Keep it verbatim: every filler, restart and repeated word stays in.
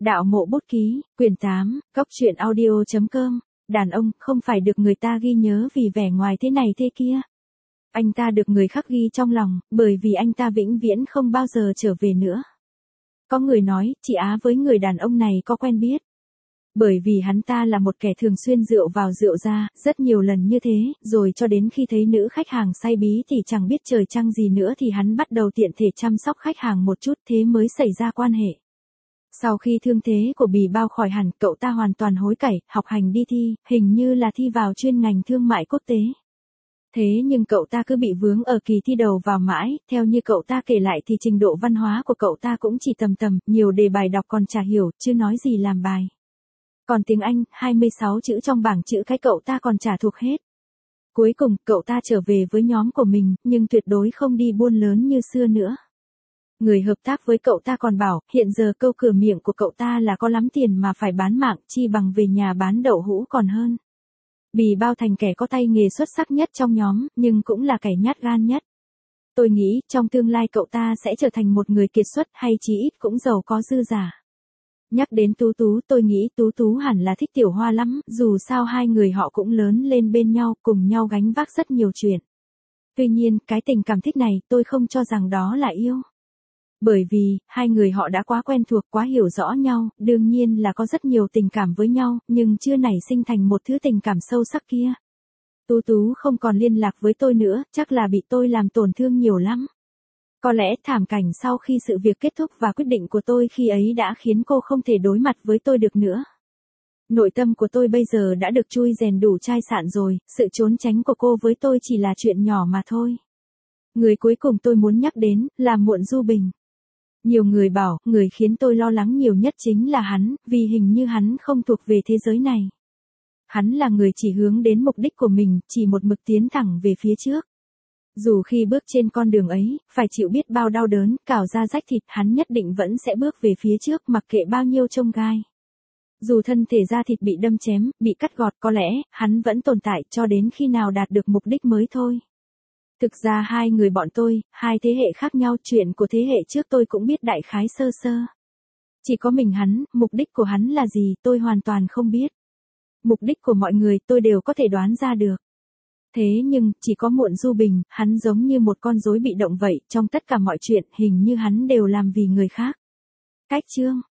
Đạo mộ bút ký, quyển tám, cốc truyện audio chấm com. Đàn ông không phải được người ta ghi nhớ vì vẻ ngoài thế này thế kia. Anh ta được người khác ghi trong lòng, bởi vì anh ta vĩnh viễn không bao giờ trở về nữa. Có người nói, chị Á với người đàn ông này có quen biết. Bởi vì hắn ta là một kẻ thường xuyên rượu vào rượu ra, rất nhiều lần như thế, rồi cho đến khi thấy nữ khách hàng say bí thì chẳng biết trời trăng gì nữa thì hắn bắt đầu tiện thể chăm sóc khách hàng một chút, thế mới xảy ra quan hệ. Sau khi thương thế của Bì Bao khỏi hẳn, cậu ta hoàn toàn hối cải, học hành đi thi, hình như là thi vào chuyên ngành thương mại quốc tế. Thế nhưng cậu ta cứ bị vướng ở kỳ thi đầu vào mãi, theo như cậu ta kể lại thì trình độ văn hóa của cậu ta cũng chỉ tầm tầm, nhiều đề bài đọc còn chả hiểu, chứ nói gì làm bài. Còn tiếng Anh, hai mươi sáu chữ trong bảng chữ cái cậu ta còn chả thuộc hết. Cuối cùng, cậu ta trở về với nhóm của mình, nhưng tuyệt đối không đi buôn lớn như xưa nữa. Người hợp tác với cậu ta còn bảo, hiện giờ câu cửa miệng của cậu ta là có lắm tiền mà phải bán mạng, chi bằng về nhà bán đậu hũ còn hơn. Bì Bao thành kẻ có tay nghề xuất sắc nhất trong nhóm, nhưng cũng là kẻ nhát gan nhất. Tôi nghĩ, trong tương lai cậu ta sẽ trở thành một người kiệt xuất hay chí ít cũng giàu có dư giả. Nhắc đến Tú Tú, tôi nghĩ Tú Tú hẳn là thích Tiểu Hoa lắm, dù sao hai người họ cũng lớn lên bên nhau, cùng nhau gánh vác rất nhiều chuyện. Tuy nhiên, cái tình cảm thích này, tôi không cho rằng đó là yêu. Bởi vì, hai người họ đã quá quen thuộc, quá hiểu rõ nhau, đương nhiên là có rất nhiều tình cảm với nhau, nhưng chưa nảy sinh thành một thứ tình cảm sâu sắc kia. Tú Tú không còn liên lạc với tôi nữa, chắc là bị tôi làm tổn thương nhiều lắm. Có lẽ thảm cảnh sau khi sự việc kết thúc và quyết định của tôi khi ấy đã khiến cô không thể đối mặt với tôi được nữa. Nội tâm của tôi bây giờ đã được chui rèn đủ chai sạn rồi, sự trốn tránh của cô với tôi chỉ là chuyện nhỏ mà thôi. Người cuối cùng tôi muốn nhắc đến, là Muộn Du Bình. Nhiều người bảo, người khiến tôi lo lắng nhiều nhất chính là hắn, vì hình như hắn không thuộc về thế giới này. Hắn là người chỉ hướng đến mục đích của mình, chỉ một mực tiến thẳng về phía trước. Dù khi bước trên con đường ấy, phải chịu biết bao đau đớn, cào da rách thịt, hắn nhất định vẫn sẽ bước về phía trước mặc kệ bao nhiêu chông gai. Dù thân thể da thịt bị đâm chém, bị cắt gọt, có lẽ, hắn vẫn tồn tại cho đến khi nào đạt được mục đích mới thôi. Thực ra hai người bọn tôi, hai thế hệ khác nhau, chuyện của thế hệ trước tôi cũng biết đại khái sơ sơ. Chỉ có mình hắn, mục đích của hắn là gì tôi hoàn toàn không biết. Mục đích của mọi người tôi đều có thể đoán ra được. Thế nhưng, chỉ có Muộn Du Bình, hắn giống như một con rối bị động vậy, trong tất cả mọi chuyện, hình như hắn đều làm vì người khác. Cách chương